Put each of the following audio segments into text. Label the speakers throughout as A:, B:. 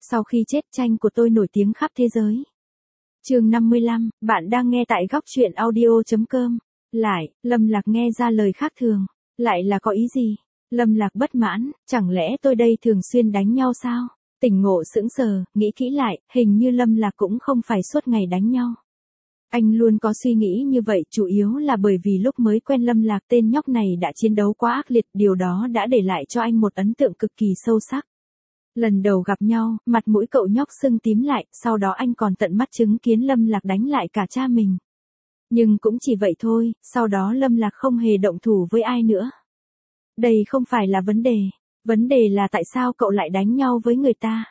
A: Sau khi chết tranh của tôi nổi tiếng khắp thế giới. Chương 55, bạn đang nghe tại góc truyện audio.com. Lại, Lâm Lạc nghe ra lời khác thường. Lại là có ý gì? Lâm Lạc bất mãn, chẳng lẽ tôi đây thường xuyên đánh nhau sao? Tỉnh ngộ sững sờ, nghĩ kỹ lại, hình như Lâm Lạc cũng không phải suốt ngày đánh nhau. Anh luôn có suy nghĩ như vậy, chủ yếu là bởi vì lúc mới quen Lâm Lạc tên nhóc này đã chiến đấu quá ác liệt, điều đó đã để lại cho anh một ấn tượng cực kỳ sâu sắc. Lần đầu gặp nhau, mặt mũi cậu nhóc sưng tím lại, sau đó anh còn tận mắt chứng kiến Lâm Lạc đánh lại cả cha mình. Nhưng cũng chỉ vậy thôi, sau đó Lâm Lạc không hề động thủ với ai nữa. Đây không phải là vấn đề là tại sao cậu lại đánh nhau với người ta.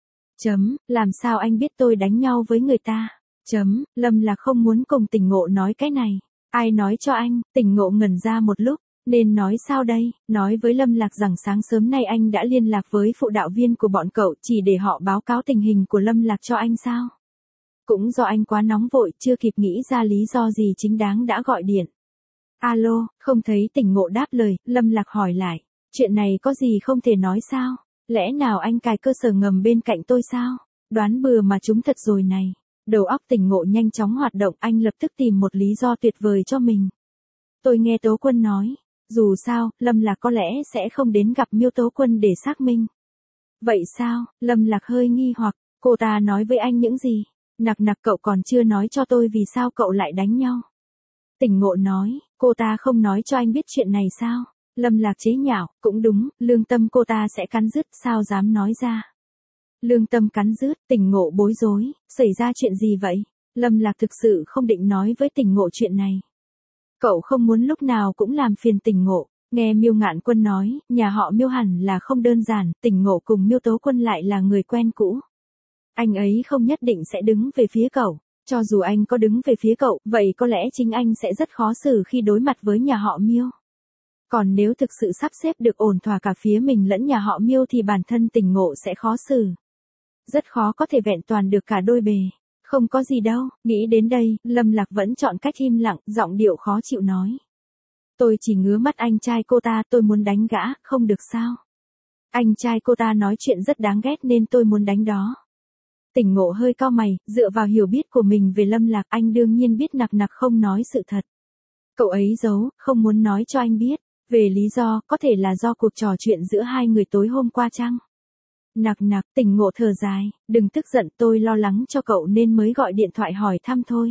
A: Làm sao anh biết tôi đánh nhau với người ta? Lâm Lạc không muốn cùng Tỉnh Ngộ nói cái này. Ai nói cho anh? Tỉnh Ngộ ngẩn ra một lúc. Nên nói sao đây? Nói với Lâm Lạc rằng sáng sớm nay anh đã liên lạc với phụ đạo viên của bọn cậu chỉ để họ báo cáo tình hình của Lâm Lạc cho anh sao? Cũng do anh quá nóng vội, chưa kịp nghĩ ra lý do gì chính đáng đã gọi điện. Alo, không thấy Tỉnh Ngộ đáp lời, Lâm Lạc hỏi lại. Chuyện này có gì không thể nói sao? Lẽ nào anh cài cơ sở ngầm bên cạnh tôi sao? Đoán bừa mà chúng thật rồi này. Đầu óc Tỉnh Ngộ nhanh chóng hoạt động, anh lập tức tìm một lý do tuyệt vời cho mình. Tôi nghe Tố Quân nói. Dù sao, Lâm Lạc có lẽ sẽ không đến gặp Miêu Tố Quân để xác minh. Vậy sao? Lâm Lạc hơi nghi hoặc, cô ta nói với anh những gì? Nặc cậu còn chưa nói cho tôi vì sao cậu lại đánh nhau. Tỉnh Ngộ nói, cô ta không nói cho anh biết chuyện này sao? Lâm Lạc chế nhạo, cũng đúng, lương tâm cô ta sẽ cắn rứt, sao dám nói ra. Lương tâm cắn rứt, Tỉnh Ngộ bối rối, xảy ra chuyện gì vậy? Lâm Lạc thực sự không định nói với Tỉnh Ngộ chuyện này. Cậu không muốn lúc nào cũng làm phiền Tỉnh Ngộ. Nghe Miêu Ngạn Quân nói, nhà họ Miêu hẳn là không đơn giản, Tỉnh Ngộ cùng Miêu Tố Quân lại là người quen cũ. Anh ấy không nhất định sẽ đứng về phía cậu. Cho dù anh có đứng về phía cậu, vậy có lẽ chính anh sẽ rất khó xử khi đối mặt với nhà họ Miêu. Còn nếu thực sự sắp xếp được ổn thỏa cả phía mình lẫn nhà họ Miêu thì bản thân Tỉnh Ngộ sẽ khó xử. Rất khó có thể vẹn toàn được cả đôi bề. Không có gì đâu, nghĩ đến đây, Lâm Lạc vẫn chọn cách im lặng, giọng điệu khó chịu nói. Tôi chỉ ngứa mắt anh trai cô ta, tôi muốn đánh gã, không được sao? Anh trai cô ta nói chuyện rất đáng ghét nên tôi muốn đánh đó. Tỉnh Ngộ hơi cau mày, dựa vào hiểu biết của mình về Lâm Lạc, anh đương nhiên biết Nặc không nói sự thật. Cậu ấy giấu, không muốn nói cho anh biết. Về lý do, có thể là do cuộc trò chuyện giữa hai người tối hôm qua chăng? Nặc, Tỉnh Ngộ thở dài, đừng tức giận, tôi lo lắng cho cậu nên mới gọi điện thoại hỏi thăm thôi.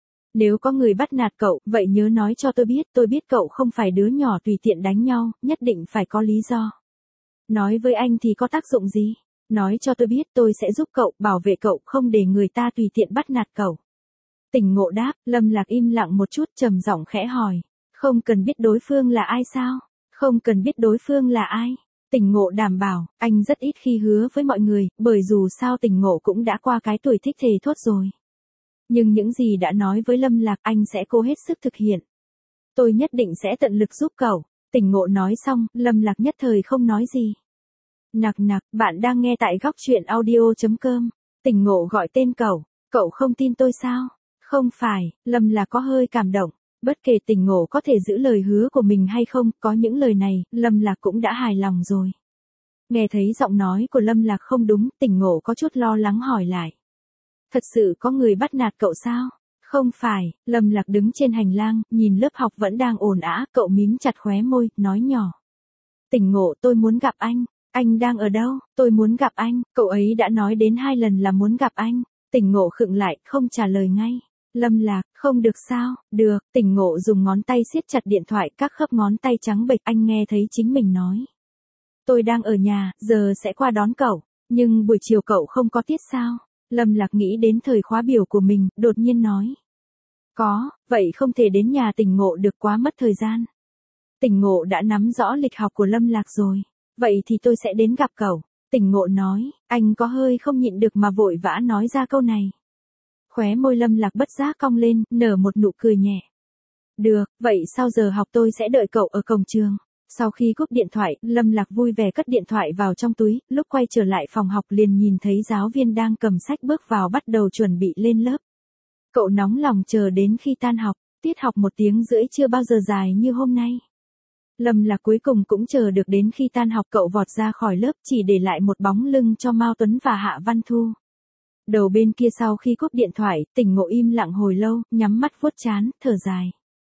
A: Nếu có người bắt nạt cậu, vậy nhớ nói cho tôi biết cậu không phải đứa nhỏ tùy tiện đánh nhau, nhất định phải có lý do. Nói với anh thì có tác dụng gì? Nói cho tôi biết, tôi sẽ giúp cậu, bảo vệ cậu, không để người ta tùy tiện bắt nạt cậu. Tỉnh Ngộ đáp, Lâm Lạc im lặng một chút, trầm giọng khẽ hỏi. Không cần biết đối phương là ai sao? Không cần biết đối phương là ai? Tỉnh Ngộ đảm bảo, anh rất ít khi hứa với mọi người, bởi dù sao Tỉnh Ngộ cũng đã qua cái tuổi thích thề thốt rồi. Nhưng những gì đã nói với Lâm Lạc anh sẽ cố hết sức thực hiện. Tôi nhất định sẽ tận lực giúp cậu. Tỉnh Ngộ nói xong, Lâm Lạc nhất thời không nói gì. Nặc, bạn đang nghe tại góc truyện audio.com. Tỉnh Ngộ gọi tên cậu không tin tôi sao? Không phải, Lâm Lạc có hơi cảm động. Bất kể Tỉnh Ngộ có thể giữ lời hứa của mình hay không, có những lời này, Lâm Lạc cũng đã hài lòng rồi. Nghe thấy giọng nói của Lâm Lạc không đúng, Tỉnh Ngộ có chút lo lắng hỏi lại. Thật sự có người bắt nạt cậu sao? Không phải, Lâm Lạc đứng trên hành lang, nhìn lớp học vẫn đang ồn ào, cậu mím chặt khóe môi, nói nhỏ. Tỉnh Ngộ, tôi muốn gặp anh đang ở đâu? Tôi muốn gặp anh, cậu ấy đã nói đến 2 lần là muốn gặp anh. Tỉnh Ngộ khựng lại, không trả lời ngay. Lâm Lạc, không được sao? Được, Tỉnh Ngộ dùng ngón tay siết chặt điện thoại, các khớp ngón tay trắng bệch, anh nghe thấy chính mình nói. Tôi đang ở nhà, giờ sẽ qua đón cậu, nhưng buổi chiều cậu không có tiết sao? Lâm Lạc nghĩ đến thời khóa biểu của mình, đột nhiên nói. Có, vậy không thể đến nhà Tỉnh Ngộ được, quá mất thời gian. Tỉnh Ngộ đã nắm rõ lịch học của Lâm Lạc rồi. Vậy thì tôi sẽ đến gặp cậu. Tỉnh Ngộ nói, anh có hơi không nhịn được mà vội vã nói ra câu này. Khóe môi Lâm Lạc bất giác cong lên, nở một nụ cười nhẹ. Được, vậy sau giờ học tôi sẽ đợi cậu ở cổng trường. Sau khi cúp điện thoại, Lâm Lạc vui vẻ cất điện thoại vào trong túi, lúc quay trở lại phòng học liền nhìn thấy giáo viên đang cầm sách bước vào bắt đầu chuẩn bị lên lớp. Cậu nóng lòng chờ đến khi tan học, tiết học 1 tiếng rưỡi chưa bao giờ dài như hôm nay. Lâm Lạc cuối cùng cũng chờ được đến khi tan học cậu vọt ra khỏi lớp chỉ để lại một bóng lưng cho Mao Tuấn và Hạ Văn Thu. Đầu bên kia sau khi cúp điện thoại, Tỉnh Ngộ im lặng hồi lâu, nhắm mắt vuốt trán, thở dài.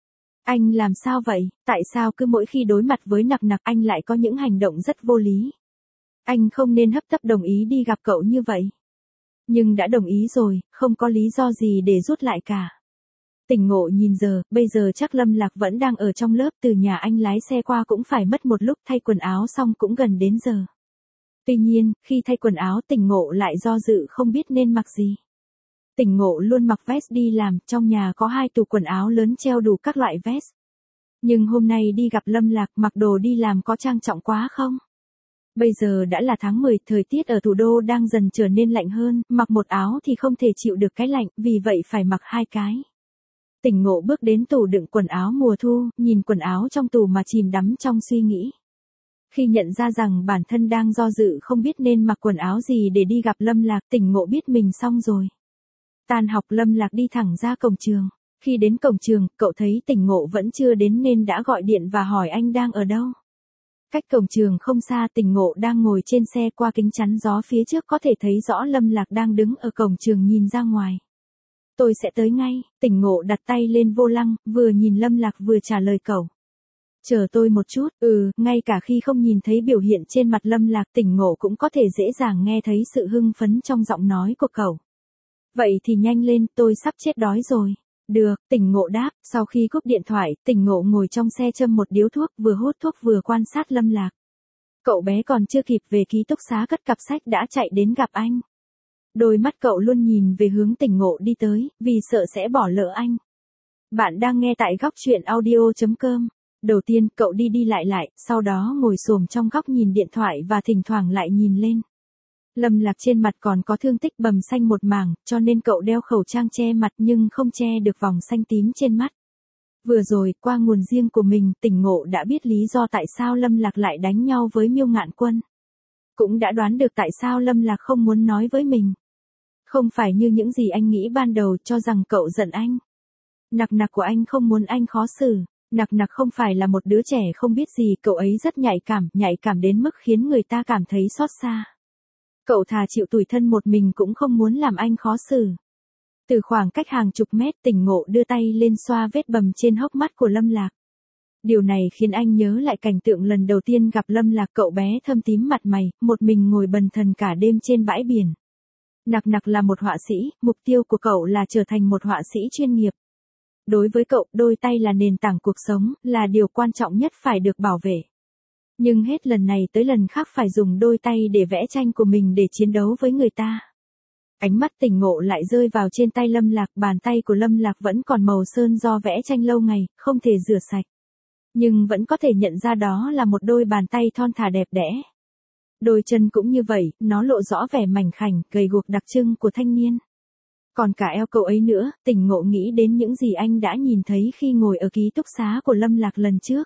A: Anh làm sao vậy, tại sao cứ mỗi khi đối mặt với Nặc Nặc anh lại có những hành động rất vô lý? Anh không nên hấp tấp đồng ý đi gặp cậu như vậy. Nhưng đã đồng ý rồi, không có lý do gì để rút lại cả. Tỉnh Ngộ nhìn giờ, bây giờ chắc Lâm Lạc vẫn đang ở trong lớp, từ nhà anh lái xe qua cũng phải mất một lúc, thay quần áo xong cũng gần đến giờ. Tuy nhiên, khi thay quần áo Tỉnh Ngộ lại do dự không biết nên mặc gì. Tỉnh Ngộ luôn mặc vest đi làm, trong nhà có 2 tủ quần áo lớn treo đủ các loại vest. Nhưng hôm nay đi gặp Lâm Lạc mặc đồ đi làm có trang trọng quá không? Bây giờ đã là tháng 10, thời tiết ở thủ đô đang dần trở nên lạnh hơn, mặc một áo thì không thể chịu được cái lạnh, vì vậy phải mặc 2 cái. Tỉnh Ngộ bước đến tủ đựng quần áo mùa thu, nhìn quần áo trong tủ mà chìm đắm trong suy nghĩ. Khi nhận ra rằng bản thân đang do dự không biết nên mặc quần áo gì để đi gặp Lâm Lạc, Tỉnh Ngộ biết mình xong rồi. Tan học Lâm Lạc đi thẳng ra cổng trường. Khi đến cổng trường, cậu thấy Tỉnh Ngộ vẫn chưa đến nên đã gọi điện và hỏi anh đang ở đâu. Cách cổng trường không xa, Tỉnh Ngộ đang ngồi trên xe, qua kính chắn gió phía trước có thể thấy rõ Lâm Lạc đang đứng ở cổng trường nhìn ra ngoài. Tôi sẽ tới ngay, Tỉnh Ngộ đặt tay lên vô lăng, vừa nhìn Lâm Lạc vừa trả lời cậu. Chờ tôi một chút, ngay cả khi không nhìn thấy biểu hiện trên mặt Lâm Lạc, Tỉnh Ngộ cũng có thể dễ dàng nghe thấy sự hưng phấn trong giọng nói của cậu. Vậy thì nhanh lên, tôi sắp chết đói rồi. Được, Tỉnh Ngộ đáp, sau khi cúp điện thoại, Tỉnh Ngộ ngồi trong xe châm một điếu thuốc, vừa hút thuốc vừa quan sát Lâm Lạc. Cậu bé còn chưa kịp về ký túc xá cất cặp sách đã chạy đến gặp anh. Đôi mắt cậu luôn nhìn về hướng Tỉnh Ngộ đi tới, vì sợ sẽ bỏ lỡ anh. Bạn đang nghe tại góc truyện audio.com. Đầu tiên cậu đi đi lại, sau đó ngồi xổm trong góc nhìn điện thoại và thỉnh thoảng lại nhìn lên. Lâm Lạc trên mặt còn có thương tích bầm xanh một mảng, cho nên cậu đeo khẩu trang che mặt nhưng không che được vòng xanh tím trên mắt. Vừa rồi, qua nguồn riêng của mình, Tỉnh Ngộ đã biết lý do tại sao Lâm Lạc lại đánh nhau với Miêu Ngạn Quân. Cũng đã đoán được tại sao Lâm Lạc không muốn nói với mình. Không phải như những gì anh nghĩ ban đầu, cho rằng cậu giận anh. Nặc Nặc của anh không muốn anh khó xử. Nặc Nặc không phải là một đứa trẻ không biết gì, cậu ấy rất nhạy cảm đến mức khiến người ta cảm thấy xót xa. Cậu thà chịu tủi thân một mình cũng không muốn làm anh khó xử. Từ khoảng cách hàng chục mét, Tỉnh Ngộ đưa tay lên xoa vết bầm trên hốc mắt của Lâm Lạc. Điều này khiến anh nhớ lại cảnh tượng lần đầu tiên gặp Lâm Lạc, cậu bé thâm tím mặt mày, một mình ngồi bần thần cả đêm trên bãi biển. Nặc Nặc là một họa sĩ, mục tiêu của cậu là trở thành một họa sĩ chuyên nghiệp. Đối với cậu, đôi tay là nền tảng cuộc sống, là điều quan trọng nhất phải được bảo vệ. Nhưng hết lần này tới lần khác phải dùng đôi tay để vẽ tranh của mình để chiến đấu với người ta. Ánh mắt Tỉnh Ngộ lại rơi vào trên tay Lâm Lạc, bàn tay của Lâm Lạc vẫn còn màu sơn do vẽ tranh lâu ngày, không thể rửa sạch. Nhưng vẫn có thể nhận ra đó là một đôi bàn tay thon thả đẹp đẽ. Đôi chân cũng như vậy, nó lộ rõ vẻ mảnh khảnh, gầy guộc đặc trưng của thanh niên. Còn cả eo cậu ấy nữa, Tỉnh Ngộ nghĩ đến những gì anh đã nhìn thấy khi ngồi ở ký túc xá của Lâm Lạc lần trước.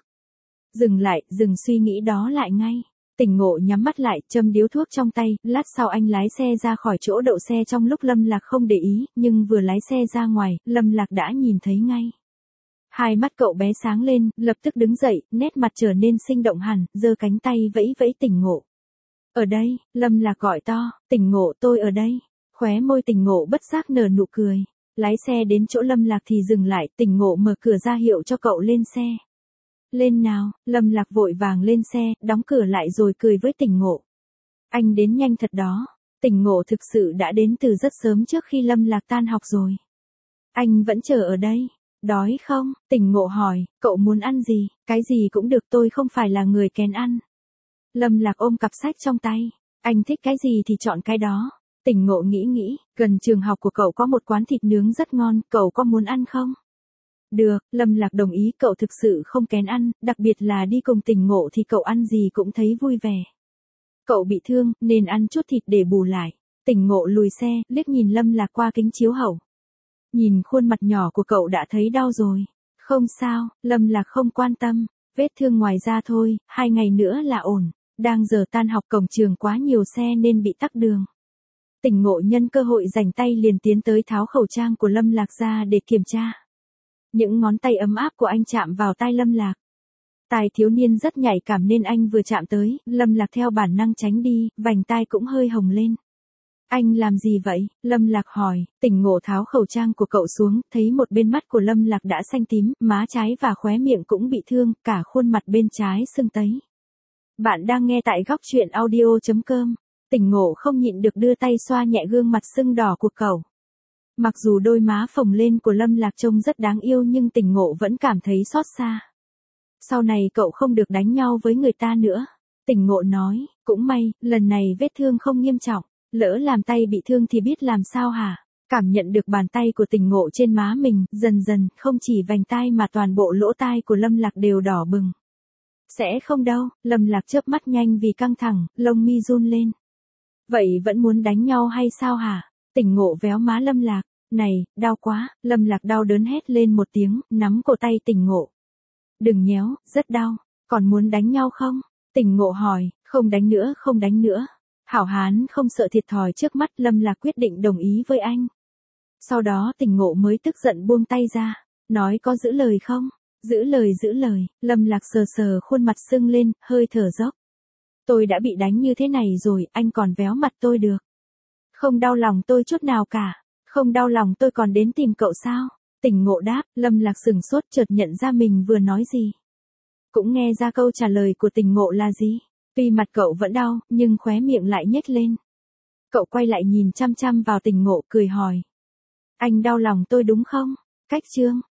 A: Dừng suy nghĩ đó lại ngay. Tỉnh Ngộ nhắm mắt lại, châm điếu thuốc trong tay, lát sau anh lái xe ra khỏi chỗ đậu xe trong lúc Lâm Lạc không để ý, nhưng vừa lái xe ra ngoài, Lâm Lạc đã nhìn thấy ngay. Hai mắt cậu bé sáng lên, lập tức đứng dậy, nét mặt trở nên sinh động hẳn, giơ cánh tay vẫy vẫy Tỉnh Ngộ. Ở đây, Lâm Lạc gọi to, Tỉnh Ngộ tôi ở đây. Khóe môi Tỉnh Ngộ bất giác nở nụ cười. Lái xe đến chỗ Lâm Lạc thì dừng lại, Tỉnh Ngộ mở cửa ra hiệu cho cậu lên xe. Lên nào, Lâm Lạc vội vàng lên xe, đóng cửa lại rồi cười với Tỉnh Ngộ. Anh đến nhanh thật đó. Tỉnh Ngộ thực sự đã đến từ rất sớm trước khi Lâm Lạc tan học rồi. Anh vẫn chờ ở đây. Đói không? Tỉnh Ngộ hỏi, cậu muốn ăn gì? Cái gì cũng được, tôi không phải là người kén ăn. Lâm Lạc ôm cặp sách trong tay. Anh thích cái gì thì chọn cái đó. Tỉnh Ngộ nghĩ, gần trường học của cậu có một quán thịt nướng rất ngon, cậu có muốn ăn không? Được, Lâm Lạc đồng ý, cậu thực sự không kén ăn, đặc biệt là đi cùng Tỉnh Ngộ thì cậu ăn gì cũng thấy vui vẻ. Cậu bị thương, nên ăn chút thịt để bù lại. Tỉnh Ngộ lùi xe, liếc nhìn Lâm Lạc qua kính chiếu hậu. Nhìn khuôn mặt nhỏ của cậu đã thấy đau rồi. Không sao, Lâm Lạc không quan tâm, vết thương ngoài da thôi, 2 ngày nữa là ổn. Đang giờ tan học, cổng trường quá nhiều xe nên bị tắc đường. Tỉnh Ngộ nhân cơ hội rảnh tay liền tiến tới tháo khẩu trang của Lâm Lạc ra để kiểm tra. Những ngón tay ấm áp của anh chạm vào tai Lâm Lạc. Tai thiếu niên rất nhạy cảm nên anh vừa chạm tới, Lâm Lạc theo bản năng tránh đi, vành tai cũng hơi hồng lên. Anh làm gì vậy? Lâm Lạc hỏi, Tỉnh Ngộ tháo khẩu trang của cậu xuống, thấy một bên mắt của Lâm Lạc đã xanh tím, má trái và khóe miệng cũng bị thương, cả khuôn mặt bên trái sưng tấy. Bạn đang nghe tại góc truyện audio.com. Tỉnh Ngộ không nhịn được đưa tay xoa nhẹ gương mặt sưng đỏ của cậu. Mặc dù đôi má phồng lên của Lâm Lạc trông rất đáng yêu nhưng Tỉnh Ngộ vẫn cảm thấy xót xa. Sau này cậu không được đánh nhau với người ta nữa. Tỉnh Ngộ nói, cũng may, lần này vết thương không nghiêm trọng. Lỡ làm tay bị thương thì biết làm sao hả? Cảm nhận được bàn tay của Tỉnh Ngộ trên má mình, dần dần, không chỉ vành tai mà toàn bộ lỗ tai của Lâm Lạc đều đỏ bừng. Sẽ không đâu, Lâm Lạc chớp mắt nhanh vì căng thẳng, lông mi run lên. Vậy vẫn muốn đánh nhau hay sao hả? Tỉnh Ngộ véo má Lâm Lạc, này, đau quá, Lâm Lạc đau đớn hét lên một tiếng, nắm cổ tay Tỉnh Ngộ. Đừng nhéo, rất đau, còn muốn đánh nhau không? Tỉnh Ngộ hỏi, không đánh nữa, không đánh nữa. Hảo hán không sợ thiệt thòi trước mắt, Lâm Lạc quyết định đồng ý với anh. Sau đó Tỉnh Ngộ mới tức giận buông tay ra, nói có giữ lời không? Giữ lời, Lâm Lạc sờ sờ khuôn mặt sưng lên, hơi thở dốc. Tôi đã bị đánh như thế này rồi, anh còn véo mặt tôi được. Không đau lòng tôi chút nào cả, không đau lòng tôi còn đến tìm cậu sao? Tỉnh Ngộ đáp, Lâm Lạc sừng sốt chợt nhận ra mình vừa nói gì. Cũng nghe ra câu trả lời của Tỉnh Ngộ là gì. Tuy mặt cậu vẫn đau, nhưng khóe miệng lại nhếch lên. Cậu quay lại nhìn chăm chăm vào Tỉnh Ngộ cười hỏi. Anh đau lòng tôi đúng không? Cách chương